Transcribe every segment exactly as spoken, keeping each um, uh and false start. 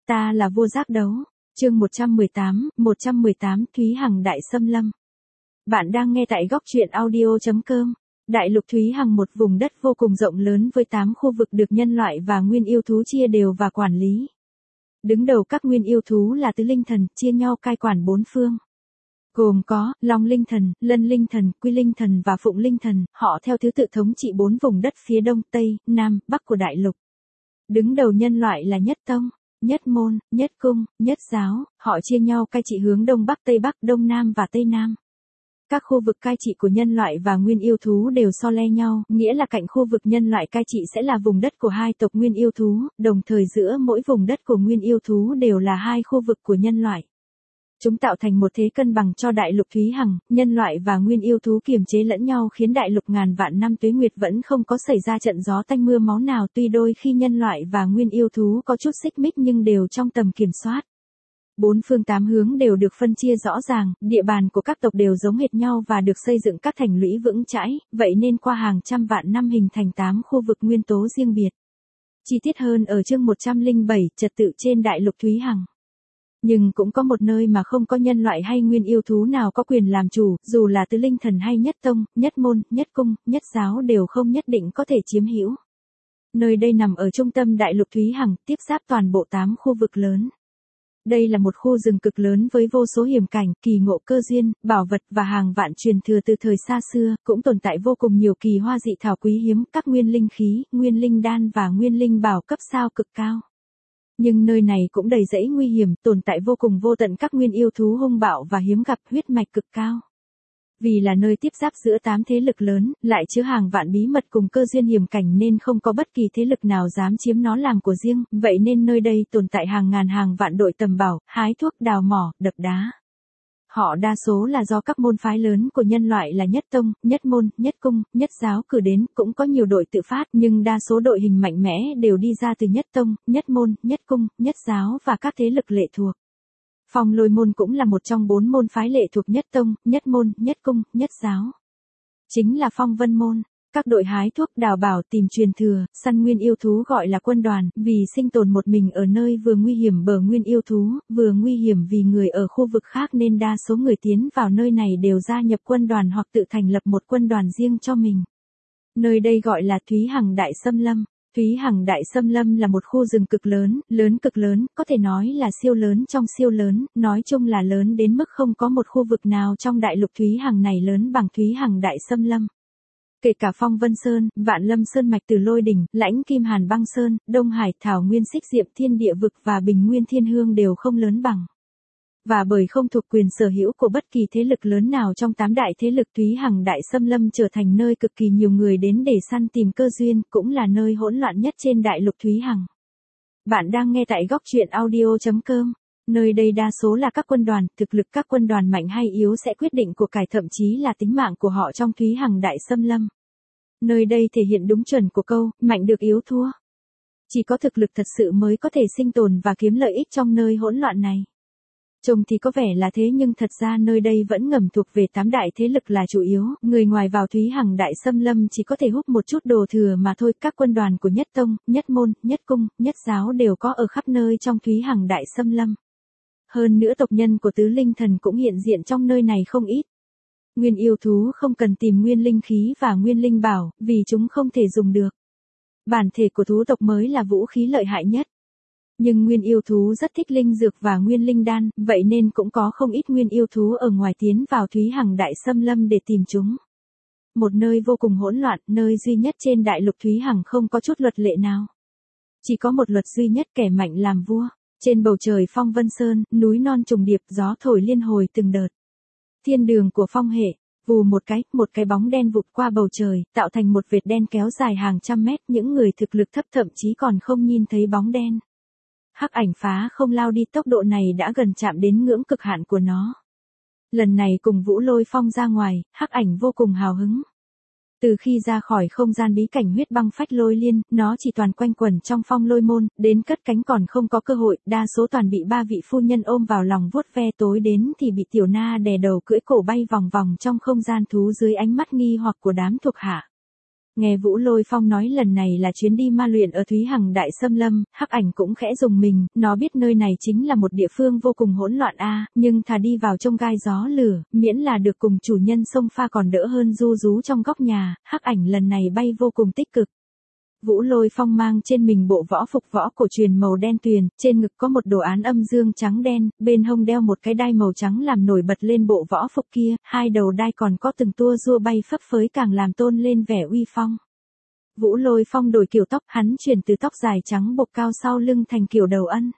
Ta là vua giác đấu. Chương một trăm mười tám, một trăm mười tám Thúy Hằng Đại Xâm Lâm. Bạn đang nghe tại góc truyện audio chấm com. Đại lục Thúy Hằng, một vùng đất vô cùng rộng lớn với tám khu vực được nhân loại và nguyên yêu thú chia đều và quản lý. Đứng đầu các nguyên yêu thú là Tứ Linh Thần, chia nhau cai quản bốn phương. Gồm có Long Linh Thần, Lân Linh Thần, Quy Linh Thần và Phụng Linh Thần, họ theo thứ tự thống trị bốn vùng đất phía đông, tây, nam, bắc của đại lục. Đứng đầu nhân loại là Nhất Tông, Nhất Môn, Nhất Cung, Nhất Giáo, họ chia nhau cai trị hướng đông bắc tây bắc, đông nam và tây nam. Các khu vực cai trị của nhân loại và nguyên yêu thú đều so le nhau, nghĩa là cạnh khu vực nhân loại cai trị sẽ là vùng đất của hai tộc nguyên yêu thú, đồng thời giữa mỗi vùng đất của nguyên yêu thú đều là hai khu vực của nhân loại. Chúng tạo thành một thế cân bằng cho đại lục Thúy Hằng, nhân loại và nguyên yêu thú kiềm chế lẫn nhau khiến đại lục ngàn vạn năm tuế nguyệt vẫn không có xảy ra trận gió tanh mưa máu nào, tuy đôi khi nhân loại và nguyên yêu thú có chút xích mích nhưng đều trong tầm kiểm soát. Bốn phương tám hướng đều được phân chia rõ ràng, địa bàn của các tộc đều giống hệt nhau và được xây dựng các thành lũy vững chãi, vậy nên qua hàng trăm vạn năm hình thành tám khu vực nguyên tố riêng biệt. Chi tiết hơn ở chương một trăm lẻ bảy, trật tự trên đại lục Thúy Hằng. Nhưng cũng có một nơi mà không có nhân loại hay nguyên yêu thú nào có quyền làm chủ, dù là Tứ Linh Thần hay Nhất Tông, Nhất Môn, Nhất Cung, Nhất Giáo đều không nhất định có thể chiếm hữu. Nơi đây nằm ở trung tâm đại lục Thúy Hằng, tiếp giáp toàn bộ tám khu vực lớn. Đây là một khu rừng cực lớn với vô số hiểm cảnh, kỳ ngộ cơ duyên, bảo vật và hàng vạn truyền thừa từ thời xa xưa, cũng tồn tại vô cùng nhiều kỳ hoa dị thảo quý hiếm, các nguyên linh khí, nguyên linh đan và nguyên linh bảo cấp sao cực cao. Nhưng nơi này cũng đầy rẫy nguy hiểm, tồn tại vô cùng vô tận các nguyên yêu thú hung bạo và hiếm gặp, huyết mạch cực cao. Vì là nơi tiếp giáp giữa tám thế lực lớn, lại chứa hàng vạn bí mật cùng cơ duyên hiểm cảnh nên không có bất kỳ thế lực nào dám chiếm nó làm của riêng, vậy nên nơi đây tồn tại hàng ngàn hàng vạn đội tầm bảo, hái thuốc, đào mỏ, đập đá. Họ đa số là do các môn phái lớn của nhân loại là Nhất Tông, Nhất Môn, Nhất Cung, Nhất Giáo cử đến, cũng có nhiều đội tự phát, nhưng đa số đội hình mạnh mẽ đều đi ra từ Nhất Tông, Nhất Môn, Nhất Cung, Nhất Giáo và các thế lực lệ thuộc. Phong Lôi Môn cũng là một trong bốn môn phái lệ thuộc Nhất Tông, Nhất Môn, Nhất Cung, Nhất Giáo. Chính là Phong Vân Môn. Các đội hái thuốc, đào bảo, tìm truyền thừa, săn nguyên yêu thú gọi là quân đoàn, vì sinh tồn một mình ở nơi vừa nguy hiểm bờ nguyên yêu thú, vừa nguy hiểm vì người ở khu vực khác nên đa số người tiến vào nơi này đều gia nhập quân đoàn hoặc tự thành lập một quân đoàn riêng cho mình. Nơi đây gọi là Thúy Hằng Đại Xâm Lâm. Thúy Hằng Đại Xâm Lâm là một khu rừng cực lớn, lớn cực lớn, có thể nói là siêu lớn trong siêu lớn, nói chung là lớn đến mức không có một khu vực nào trong đại lục Thúy Hằng này lớn bằng Thúy Hằng Đại Xâm Lâm. Kể cả Phong Vân Sơn, Vạn Lâm Sơn mạch Từ Lôi Đỉnh, Lãnh Kim Hàn Băng Sơn, Đông Hải, Thảo Nguyên Xích Diệm Thiên Địa Vực và Bình Nguyên Thiên Hương đều không lớn bằng. Và bởi không thuộc quyền sở hữu của bất kỳ thế lực lớn nào trong tám đại thế lực, Thúy Hằng Đại Xâm Lâm trở thành nơi cực kỳ nhiều người đến để săn tìm cơ duyên, cũng là nơi hỗn loạn nhất trên đại lục Thúy Hằng. Bạn đang nghe tại góc truyện audio chấm com. Nơi đây đa số là các quân đoàn, thực lực các quân đoàn mạnh hay yếu sẽ quyết định của cải, thậm chí là tính mạng của họ trong Thúy Hằng Đại Xâm Lâm. Nơi đây thể hiện đúng chuẩn của câu, mạnh được yếu thua. Chỉ có thực lực thật sự mới có thể sinh tồn và kiếm lợi ích trong nơi hỗn loạn này. Trông thì có vẻ là thế nhưng thật ra nơi đây vẫn ngầm thuộc về tám đại thế lực là chủ yếu, người ngoài vào Thúy Hằng Đại Xâm Lâm chỉ có thể hút một chút đồ thừa mà thôi, các quân đoàn của Nhất Tông, Nhất Môn, Nhất Cung, Nhất Giáo đều có ở khắp nơi trong Thúy Hằng Đại Xâm Lâm. Hơn nữa tộc nhân của Tứ Linh Thần cũng hiện diện trong nơi này không ít. Nguyên yêu thú không cần tìm nguyên linh khí và nguyên linh bảo, vì chúng không thể dùng được. Bản thể của thú tộc mới là vũ khí lợi hại nhất. Nhưng nguyên yêu thú rất thích linh dược và nguyên linh đan, vậy nên cũng có không ít nguyên yêu thú ở ngoài tiến vào Thúy Hằng Đại Xâm Lâm để tìm chúng. Một nơi vô cùng hỗn loạn, nơi duy nhất trên đại lục Thúy Hằng không có chút luật lệ nào. Chỉ có một luật duy nhất, kẻ mạnh làm vua. Trên bầu trời Phong Vân Sơn, núi non trùng điệp, gió thổi liên hồi từng đợt. Thiên đường của phong hệ, vù một cái, một cái bóng đen vụt qua bầu trời, tạo thành một vệt đen kéo dài hàng trăm mét, những người thực lực thấp thậm chí còn không nhìn thấy bóng đen. Hắc ảnh phá không lao đi, tốc độ này đã gần chạm đến ngưỡng cực hạn của nó. Lần này cùng Vũ Lôi Phong ra ngoài, Hắc ảnh vô cùng hào hứng. Từ khi ra khỏi không gian bí cảnh huyết băng phách lôi liên, nó chỉ toàn quanh quẩn trong Phong Lôi Môn, đến cất cánh còn không có cơ hội, đa số toàn bị ba vị phu nhân ôm vào lòng vuốt ve, tối đến thì bị Tiểu Na đè đầu cưỡi cổ bay vòng vòng trong không gian thú dưới ánh mắt nghi hoặc của đám thuộc hạ. Nghe Vũ Lôi Phong nói lần này là chuyến đi ma luyện ở Thúy Hằng Đại Xâm Lâm, Hắc Ảnh cũng khẽ rùng mình, nó biết nơi này chính là một địa phương vô cùng hỗn loạn a, nhưng thà đi vào trong gai gió lửa, miễn là được cùng chủ nhân xông pha còn đỡ hơn ru rú trong góc nhà. Hắc Ảnh lần này bay vô cùng tích cực. Vũ Lôi Phong mang trên mình bộ võ phục võ cổ truyền màu đen tuyền, trên ngực có một đồ án âm dương trắng đen, bên hông đeo một cái đai màu trắng làm nổi bật lên bộ võ phục kia, hai đầu đai còn có từng tua rua bay phấp phới càng làm tôn lên vẻ uy phong. Vũ Lôi Phong đổi kiểu tóc, hắn chuyển từ tóc dài trắng bộc cao sau lưng thành kiểu đầu ân.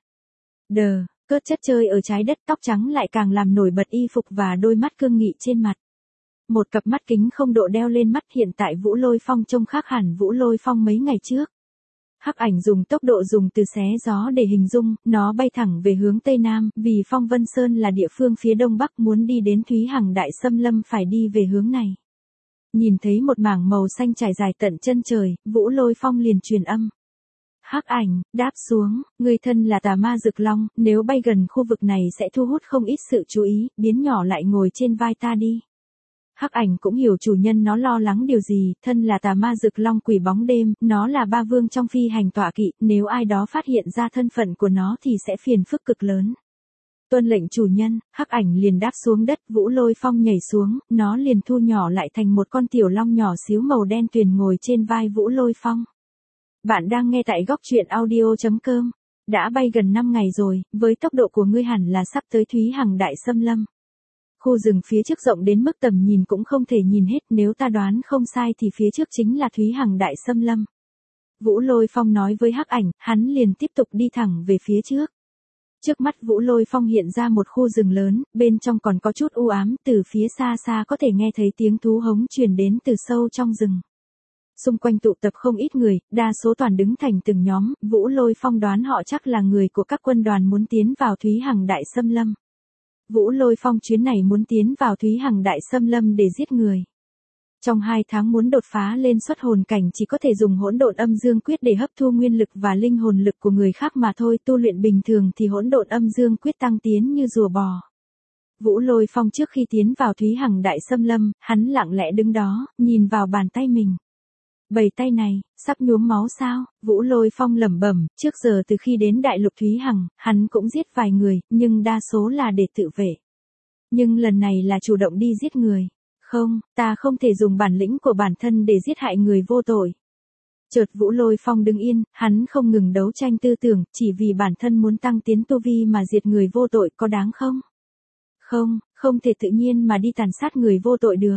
Đờ, cớt chất chơi ở trái đất, tóc trắng lại càng làm nổi bật y phục và đôi mắt cương nghị trên mặt. Một cặp mắt kính không độ đeo lên mắt, hiện tại Vũ Lôi Phong trông khác hẳn Vũ Lôi Phong mấy ngày trước. Hắc Ảnh dùng tốc độ dùng từ xé gió để hình dung, nó bay thẳng về hướng Tây Nam, vì Phong Vân Sơn là địa phương phía Đông Bắc, muốn đi đến Thúy Hằng Đại Xâm Lâm phải đi về hướng này. Nhìn thấy một mảng màu xanh trải dài tận chân trời, Vũ Lôi Phong liền truyền âm. Hắc Ảnh, đáp xuống, người thân là tà ma Dực Long, nếu bay gần khu vực này sẽ thu hút không ít sự chú ý, biến nhỏ lại ngồi trên vai ta đi. Hắc Ảnh cũng hiểu chủ nhân nó lo lắng điều gì, thân là tà ma Dực Long quỷ bóng đêm, nó là ba vương trong phi hành tọa kỵ, nếu ai đó phát hiện ra thân phận của nó thì sẽ phiền phức cực lớn. Tuân lệnh chủ nhân, Hắc Ảnh liền đáp xuống đất, Vũ Lôi Phong nhảy xuống, nó liền thu nhỏ lại thành một con tiểu long nhỏ xíu màu đen tuyền ngồi trên vai Vũ Lôi Phong. Bạn đang nghe tại góc truyện audio chấm com. Đã bay gần năm ngày rồi, với tốc độ của ngươi hẳn là sắp tới Thúy Hằng Đại Xâm Lâm. Khu rừng phía trước rộng đến mức tầm nhìn cũng không thể nhìn hết, nếu ta đoán không sai thì phía trước chính là Thúy Hằng Đại Xâm Lâm. Vũ Lôi Phong nói với Hắc Ảnh, hắn liền tiếp tục đi thẳng về phía trước. Trước mắt Vũ Lôi Phong hiện ra một khu rừng lớn, bên trong còn có chút u ám, từ phía xa xa có thể nghe thấy tiếng thú hống truyền đến từ sâu trong rừng. Xung quanh tụ tập không ít người, đa số toàn đứng thành từng nhóm, Vũ Lôi Phong đoán họ chắc là người của các quân đoàn muốn tiến vào Thúy Hằng Đại Xâm Lâm. Vũ Lôi Phong chuyến này muốn tiến vào Thúy Hằng Đại Xâm Lâm để giết người. Trong hai tháng muốn đột phá lên xuất hồn cảnh chỉ có thể dùng hỗn độn âm dương quyết để hấp thu nguyên lực và linh hồn lực của người khác mà thôi, tu luyện bình thường thì hỗn độn âm dương quyết tăng tiến như rùa bò. Vũ Lôi Phong trước khi tiến vào Thúy Hằng Đại Xâm Lâm, hắn lặng lẽ đứng đó, nhìn vào bàn tay mình. Bầy tay này, sắp nhuốm máu sao? Vũ Lôi Phong lẩm bẩm, trước giờ từ khi đến Đại Lục Thúy Hằng, hắn cũng giết vài người, nhưng đa số là để tự vệ. Nhưng lần này là chủ động đi giết người. Không, ta không thể dùng bản lĩnh của bản thân để giết hại người vô tội. Chợt Vũ Lôi Phong đứng yên, hắn không ngừng đấu tranh tư tưởng, chỉ vì bản thân muốn tăng tiến tu vi mà diệt người vô tội có đáng không? Không, không thể tự nhiên mà đi tàn sát người vô tội được.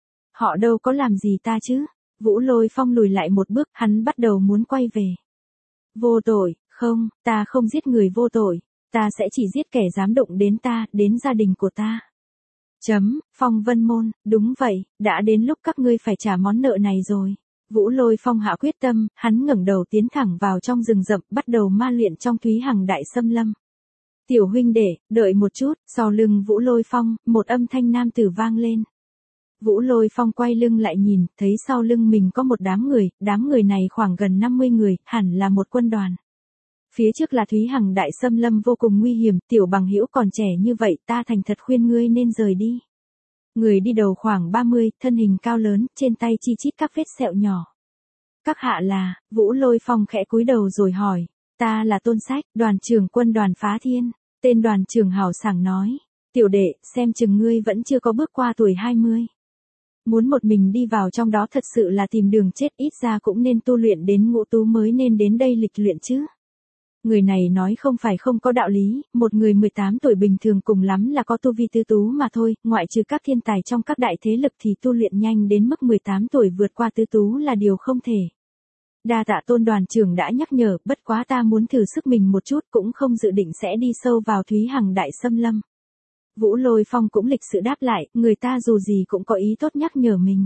Họ đâu có làm gì ta chứ? Vũ Lôi Phong lùi lại một bước, hắn bắt đầu muốn quay về. Vô tội, không, ta không giết người vô tội, ta sẽ chỉ giết kẻ dám đụng đến ta, đến gia đình của ta. Chấm, Phong Vân Môn, đúng vậy, đã đến lúc các ngươi phải trả món nợ này rồi. Vũ Lôi Phong hạ quyết tâm, hắn ngẩng đầu tiến thẳng vào trong rừng rậm, bắt đầu ma luyện trong Thúy Hằng Đại Xâm Lâm. Tiểu huynh đệ, đợi một chút, sau lưng Vũ Lôi Phong, một âm thanh nam tử vang lên. Vũ Lôi Phong quay lưng lại nhìn, thấy sau lưng mình có một đám người, đám người này khoảng gần năm mươi người, hẳn là một quân đoàn. Phía trước là Thúy Hằng Đại Xâm Lâm vô cùng nguy hiểm, tiểu bằng hữu còn trẻ như vậy, ta thành thật khuyên ngươi nên rời đi. Người đi đầu khoảng ba mươi, thân hình cao lớn, trên tay chi chít các vết sẹo nhỏ. Các hạ là, Vũ Lôi Phong khẽ cúi đầu rồi hỏi, ta là Tôn Sách, đoàn trưởng quân đoàn Phá Thiên. Tên đoàn trưởng hào sảng nói, tiểu đệ, xem chừng ngươi vẫn chưa có bước qua tuổi hai mươi. Muốn một mình đi vào trong đó thật sự là tìm đường chết, ít ra cũng nên tu luyện đến ngũ tú mới nên đến đây lịch luyện chứ. Người này nói không phải không có đạo lý, một người mười tám tuổi bình thường cùng lắm là có tu vi tứ tú mà thôi, ngoại trừ các thiên tài trong các đại thế lực thì tu luyện nhanh đến mức mười tám tuổi vượt qua tứ tú là điều không thể. Đa tạ Tôn đoàn trưởng đã nhắc nhở, bất quá ta muốn thử sức mình một chút, cũng không dự định sẽ đi sâu vào Thúy Hằng Đại Xâm Lâm. Vũ Lôi Phong cũng lịch sự đáp lại, người ta dù gì cũng có ý tốt nhắc nhở mình.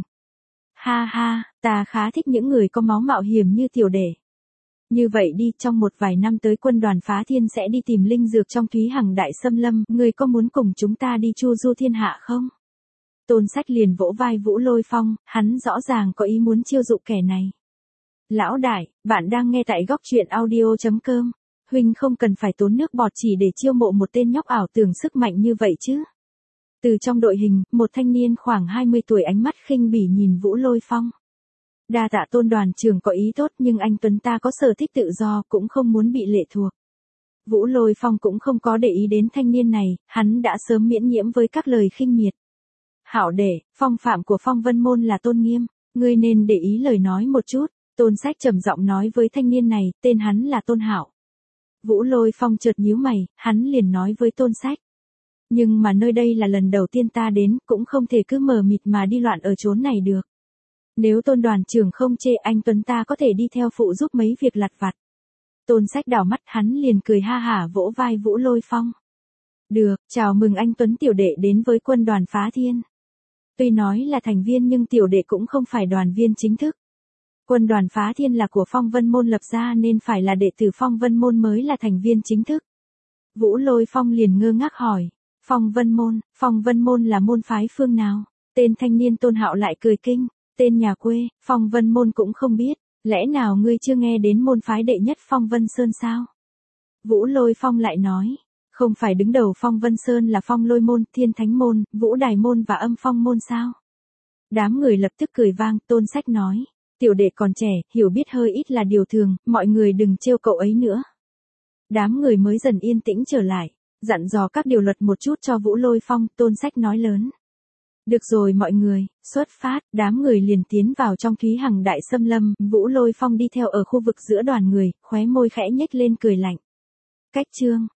Ha ha, ta khá thích những người có máu mạo hiểm như tiểu đệ. Như vậy đi, trong một vài năm tới quân đoàn Phá Thiên sẽ đi tìm linh dược trong Thúy Hằng Đại Xâm Lâm, người có muốn cùng chúng ta đi chu du thiên hạ không? Tôn Sách liền vỗ vai Vũ Lôi Phong, hắn rõ ràng có ý muốn chiêu dụ kẻ này. Lão đại, bạn đang nghe tại góc truyện audio chấm com. Huynh không cần phải tốn nước bọt chỉ để chiêu mộ một tên nhóc ảo tưởng sức mạnh như vậy chứ. Từ trong đội hình, một thanh niên khoảng hai mươi tuổi ánh mắt khinh bỉ nhìn Vũ Lôi Phong. Đa tạ Tôn đoàn trưởng có ý tốt nhưng anh Tuấn ta có sở thích tự do cũng không muốn bị lệ thuộc. Vũ Lôi Phong cũng không có để ý đến thanh niên này, hắn đã sớm miễn nhiễm với các lời khinh miệt. Hảo đệ, phong phạm của Phong Vân Môn là tôn nghiêm, ngươi nên để ý lời nói một chút, Tôn Sách trầm giọng nói với thanh niên này, tên hắn là Tôn Hạo. Vũ Lôi Phong chợt nhíu mày, hắn liền nói với Tôn Sách. Nhưng mà nơi đây là lần đầu tiên ta đến, cũng không thể cứ mờ mịt mà đi loạn ở chốn này được. Nếu Tôn đoàn trưởng không chê anh Tuấn ta có thể đi theo phụ giúp mấy việc lặt vặt. Tôn Sách đảo mắt hắn liền cười ha hả vỗ vai Vũ Lôi Phong. Được, chào mừng anh Tuấn tiểu đệ đến với quân đoàn Phá Thiên. Tuy nói là thành viên nhưng tiểu đệ cũng không phải đoàn viên chính thức. Quân đoàn Phá Thiên là của Phong Vân Môn lập ra nên phải là đệ tử Phong Vân Môn mới là thành viên chính thức. Vũ Lôi Phong liền ngơ ngác hỏi. Phong Vân Môn, Phong Vân Môn là môn phái phương nào? Tên thanh niên Tôn Hạo lại cười kinh. Tên nhà quê, Phong Vân Môn cũng không biết. Lẽ nào ngươi chưa nghe đến môn phái đệ nhất Phong Vân Sơn sao? Vũ Lôi Phong lại nói. Không phải đứng đầu Phong Vân Sơn là Phong Lôi Môn, Thiên Thánh Môn, Vũ Đài Môn và Âm Phong Môn sao? Đám người lập tức cười vang, Tôn Sách nói. Tiểu đệ còn trẻ, hiểu biết hơi ít là điều thường, mọi người đừng trêu cậu ấy nữa. Đám người mới dần yên tĩnh trở lại, dặn dò các điều luật một chút cho Vũ Lôi Phong, Tôn Sách nói lớn. Được rồi mọi người, xuất phát, đám người liền tiến vào trong Thúy Hằng Đại Xâm Lâm, Vũ Lôi Phong đi theo ở khu vực giữa đoàn người, khóe môi khẽ nhếch lên cười lạnh. Cách chương